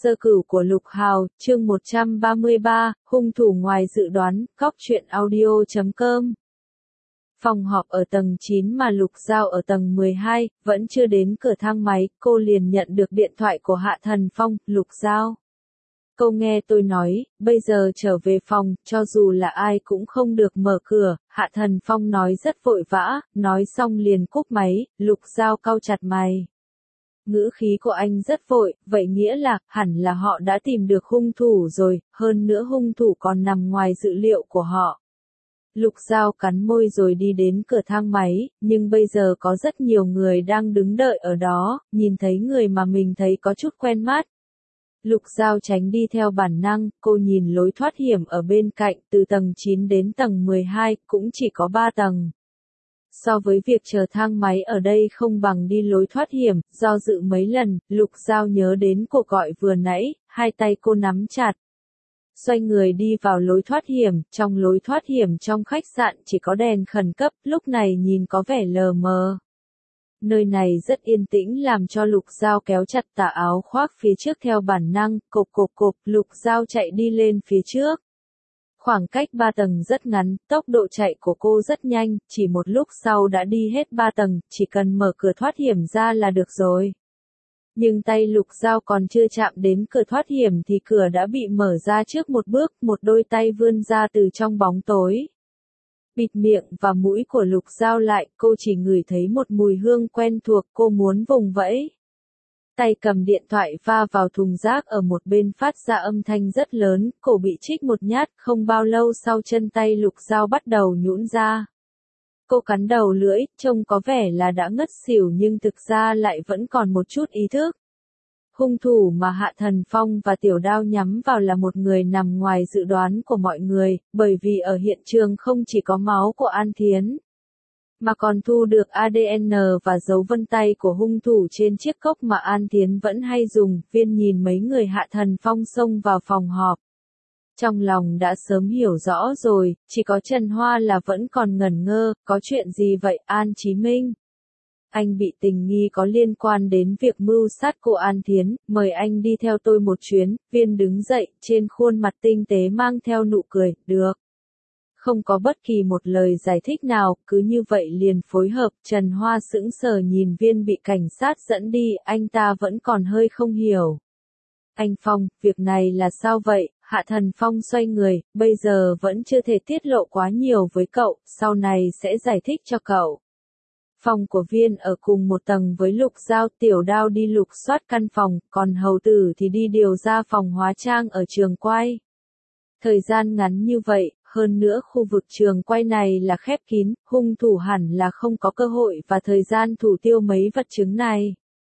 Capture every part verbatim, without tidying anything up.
Sơ cửu của Lục Hào, chương một trăm ba mươi ba, hung thủ ngoài dự đoán, cóc truyện audio chấm com. Phòng họp ở tầng chín mà Lục Giao ở tầng mười hai, vẫn chưa đến cửa thang máy, cô liền nhận được điện thoại của Hạ Thần Phong. Lục Giao. Cô nghe tôi nói, bây giờ trở về phòng, cho dù là ai cũng không được mở cửa. Hạ Thần Phong nói rất vội vã, nói xong liền cúp máy. Lục Giao cau chặt mày. Ngữ khí của anh rất vội, vậy nghĩa là, hẳn là họ đã tìm được hung thủ rồi, hơn nữa hung thủ còn nằm ngoài dự liệu của họ. Lục Giao cắn môi rồi đi đến cửa thang máy, nhưng bây giờ có rất nhiều người đang đứng đợi ở đó, nhìn thấy người mà mình thấy có chút quen mắt. Lục Giao tránh đi theo bản năng, cô nhìn lối thoát hiểm ở bên cạnh, từ tầng chín đến tầng mười hai, cũng chỉ có ba tầng. So với việc chờ thang máy ở đây không bằng đi lối thoát hiểm, do dự mấy lần, Lục Giao nhớ đến cuộc gọi vừa nãy, hai tay cô nắm chặt. Xoay người đi vào lối thoát hiểm, trong lối thoát hiểm trong khách sạn chỉ có đèn khẩn cấp, lúc này nhìn có vẻ lờ mờ. Nơi này rất yên tĩnh làm cho Lục Giao kéo chặt tà áo khoác phía trước theo bản năng, cộp cộp cộp, Lục Giao chạy đi lên phía trước. Khoảng cách ba tầng rất ngắn, tốc độ chạy của cô rất nhanh, chỉ một lúc sau đã đi hết ba tầng, chỉ cần mở cửa thoát hiểm ra là được rồi. Nhưng tay Lục Giao còn chưa chạm đến cửa thoát hiểm thì cửa đã bị mở ra trước một bước, một đôi tay vươn ra từ trong bóng tối. Bịt miệng và mũi của Lục Giao lại, cô chỉ ngửi thấy một mùi hương quen thuộc, cô muốn vùng vẫy. Tay cầm điện thoại va vào thùng rác ở một bên phát ra âm thanh rất lớn, cổ bị trích một nhát, không bao lâu sau chân tay Lục Giao bắt đầu nhũn ra. Cô cắn đầu lưỡi, trông có vẻ là đã ngất xỉu nhưng thực ra lại vẫn còn một chút ý thức. Hung thủ mà Hạ Thần Phong và Tiểu Đao nhắm vào là một người nằm ngoài dự đoán của mọi người, bởi vì ở hiện trường không chỉ có máu của An Thiến, mà còn thu được a đê en và dấu vân tay của hung thủ trên chiếc cốc mà An Thiến vẫn hay dùng. Viên nhìn mấy người Hạ Thần Phong xông vào phòng họp. Trong lòng đã sớm hiểu rõ rồi, chỉ có Trần Hoa là vẫn còn ngẩn ngơ, có chuyện gì vậy An Chí Minh? Anh bị tình nghi có liên quan đến việc mưu sát cô An Thiến, mời anh đi theo tôi một chuyến. Viên đứng dậy, trên khuôn mặt tinh tế mang theo nụ cười, được. Không có bất kỳ một lời giải thích nào, cứ như vậy liền phối hợp. Trần Hoa sững sờ nhìn Viên bị cảnh sát dẫn đi, anh ta vẫn còn hơi không hiểu. Anh Phong, việc này là sao vậy? Hạ Thần Phong xoay người, bây giờ vẫn chưa thể tiết lộ quá nhiều với cậu, sau này sẽ giải thích cho cậu. Phòng của Viên ở cùng một tầng với Lục Giao, Tiểu Đao đi lục soát căn phòng, còn Hầu Tử thì đi điều ra phòng hóa trang ở trường quay. Thời gian ngắn như vậy, hơn nữa khu vực trường quay này là khép kín, hung thủ hẳn là không có cơ hội và thời gian thủ tiêu mấy vật chứng này.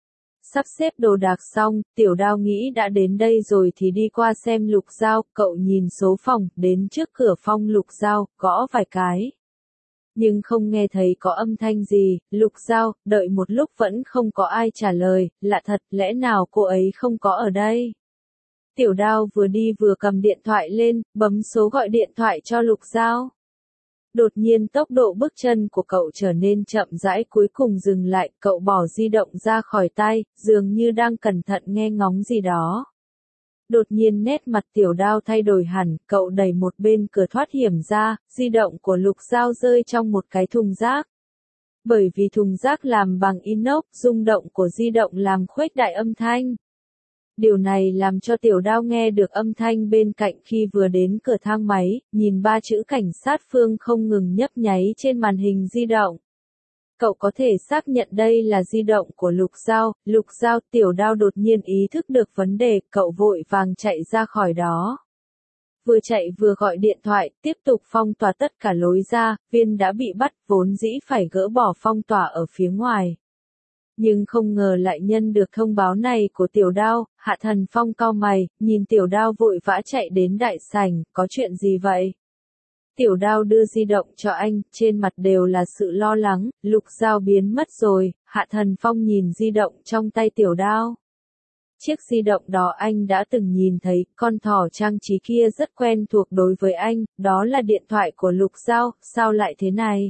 Sắp xếp đồ đạc xong, Tiểu Đao nghĩ đã đến đây rồi thì đi qua xem Lục Giao, cậu nhìn số phòng, đến trước cửa phòng Lục Giao, gõ vài cái. Nhưng không nghe thấy có âm thanh gì. Lục Giao, đợi một lúc vẫn không có ai trả lời, lạ thật, lẽ nào cô ấy không có ở đây? Tiểu Đao vừa đi vừa cầm điện thoại lên, bấm số gọi điện thoại cho Lục Giao. Đột nhiên tốc độ bước chân của cậu trở nên chậm rãi, cuối cùng dừng lại, cậu bỏ di động ra khỏi tay, dường như đang cẩn thận nghe ngóng gì đó. Đột nhiên nét mặt Tiểu Đao thay đổi hẳn, cậu đẩy một bên cửa thoát hiểm ra, di động của Lục Giao rơi trong một cái thùng rác. Bởi vì thùng rác làm bằng inox, rung động của di động làm khuếch đại âm thanh. Điều này làm cho Tiểu Đao nghe được âm thanh bên cạnh khi vừa đến cửa thang máy, nhìn ba chữ cảnh sát Phương không ngừng nhấp nháy trên màn hình di động. Cậu có thể xác nhận đây là di động của Lục Giao. Lục Giao, Tiểu Đao đột nhiên ý thức được vấn đề, cậu vội vàng chạy ra khỏi đó. Vừa chạy vừa gọi điện thoại, tiếp tục phong tỏa tất cả lối ra. Viên đã bị bắt, vốn dĩ phải gỡ bỏ phong tỏa ở phía ngoài. Nhưng không ngờ lại nhân được thông báo này của Tiểu Đao. Hạ Thần Phong cau mày, nhìn Tiểu Đao vội vã chạy đến đại sảnh, có chuyện gì vậy? Tiểu Đao đưa di động cho anh, trên mặt đều là sự lo lắng. Lục Giao biến mất rồi. Hạ Thần Phong nhìn di động trong tay Tiểu Đao. Chiếc di động đó anh đã từng nhìn thấy, con thỏ trang trí kia rất quen thuộc đối với anh, đó là điện thoại của Lục Giao, sao lại thế này?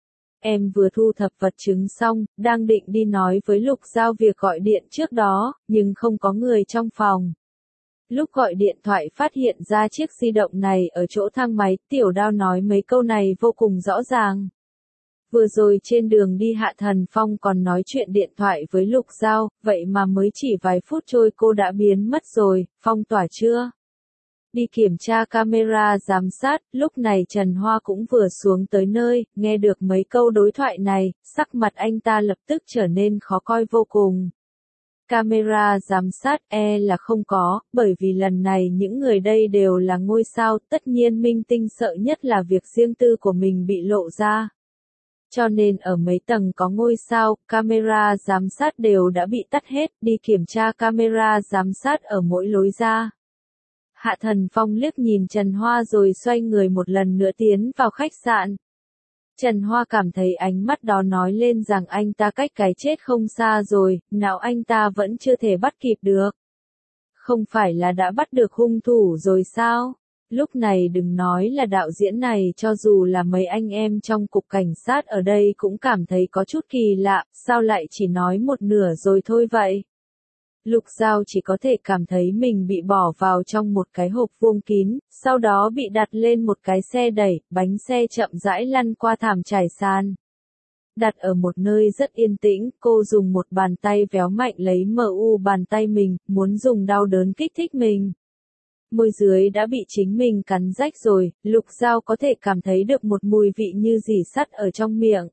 Em vừa thu thập vật chứng xong, đang định đi nói với Lục Giao việc gọi điện trước đó, nhưng không có người trong phòng. Lúc gọi điện thoại phát hiện ra chiếc di động này ở chỗ thang máy, Tiểu Đao nói mấy câu này vô cùng rõ ràng. Vừa rồi trên đường đi Hạ Thần Phong còn nói chuyện điện thoại với Lục Giao, vậy mà mới chỉ vài phút trôi cô đã biến mất rồi, phong tỏa chưa? Đi kiểm tra camera giám sát, lúc này Trần Hoa cũng vừa xuống tới nơi, nghe được mấy câu đối thoại này, sắc mặt anh ta lập tức trở nên khó coi vô cùng. Camera giám sát e là không có, bởi vì lần này những người đây đều là ngôi sao, tất nhiên minh tinh sợ nhất là việc riêng tư của mình bị lộ ra. Cho nên ở mấy tầng có ngôi sao, camera giám sát đều đã bị tắt hết, đi kiểm tra camera giám sát ở mỗi lối ra. Hạ Thần Phong liếc nhìn Trần Hoa rồi xoay người một lần nữa tiến vào khách sạn. Trần Hoa cảm thấy ánh mắt đó nói lên rằng anh ta cách cái chết không xa rồi, nào anh ta vẫn chưa thể bắt kịp được. Không phải là đã bắt được hung thủ rồi sao? Lúc này đừng nói là đạo diễn này, cho dù là mấy anh em trong cục cảnh sát ở đây cũng cảm thấy có chút kỳ lạ, sao lại chỉ nói một nửa rồi thôi vậy? Lục Giao chỉ có thể cảm thấy mình bị bỏ vào trong một cái hộp vuông kín, sau đó bị đặt lên một cái xe đẩy, bánh xe chậm rãi lăn qua thảm trải sàn. Đặt ở một nơi rất yên tĩnh, cô dùng một bàn tay véo mạnh lấy em u bàn tay mình, muốn dùng đau đớn kích thích mình. Môi dưới đã bị chính mình cắn rách rồi, Lục Giao có thể cảm thấy được một mùi vị như dỉ sắt ở trong miệng.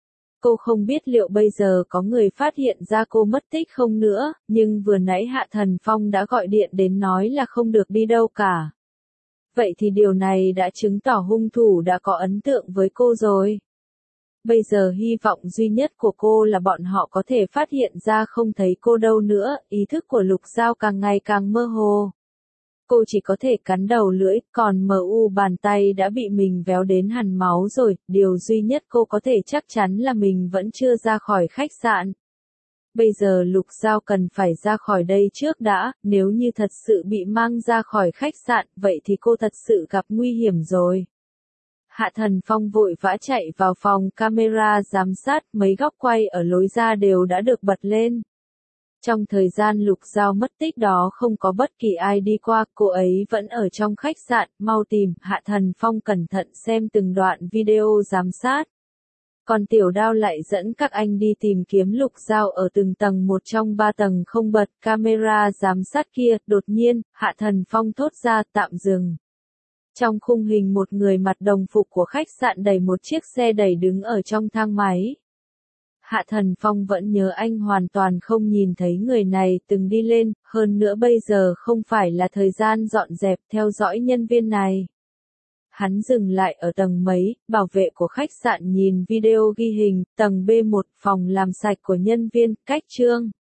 Cô không biết liệu bây giờ có người phát hiện ra cô mất tích không nữa, nhưng vừa nãy Hạ Thần Phong đã gọi điện đến nói là không được đi đâu cả. Vậy thì điều này đã chứng tỏ hung thủ đã có ấn tượng với cô rồi. Bây giờ hy vọng duy nhất của cô là bọn họ có thể phát hiện ra không thấy cô đâu nữa, ý thức của Lục Giao càng ngày càng mơ hồ. Cô chỉ có thể cắn đầu lưỡi, còn em u bàn tay đã bị mình véo đến hằn máu rồi, điều duy nhất cô có thể chắc chắn là mình vẫn chưa ra khỏi khách sạn. Bây giờ Lục Giao cần phải ra khỏi đây trước đã, nếu như thật sự bị mang ra khỏi khách sạn, vậy thì cô thật sự gặp nguy hiểm rồi. Hạ Thần Phong vội vã chạy vào phòng camera giám sát, mấy góc quay ở lối ra đều đã được bật lên. Trong thời gian Lục Giao mất tích đó không có bất kỳ ai đi qua, cô ấy vẫn ở trong khách sạn, mau tìm, Hạ Thần Phong cẩn thận xem từng đoạn video giám sát. Còn Tiểu Đao lại dẫn các anh đi tìm kiếm Lục Giao ở từng tầng một trong ba tầng không bật camera giám sát kia, đột nhiên, Hạ Thần Phong thốt ra tạm dừng. Trong khung hình một người mặc đồng phục của khách sạn đẩy một chiếc xe đẩy đứng ở trong thang máy. Hạ Thần Phong vẫn nhớ anh hoàn toàn không nhìn thấy người này từng đi lên, hơn nữa bây giờ không phải là thời gian dọn dẹp theo dõi nhân viên này. Hắn dừng lại ở tầng mấy, bảo vệ của khách sạn nhìn video ghi hình, tầng B một, phòng làm sạch của nhân viên, cách trương.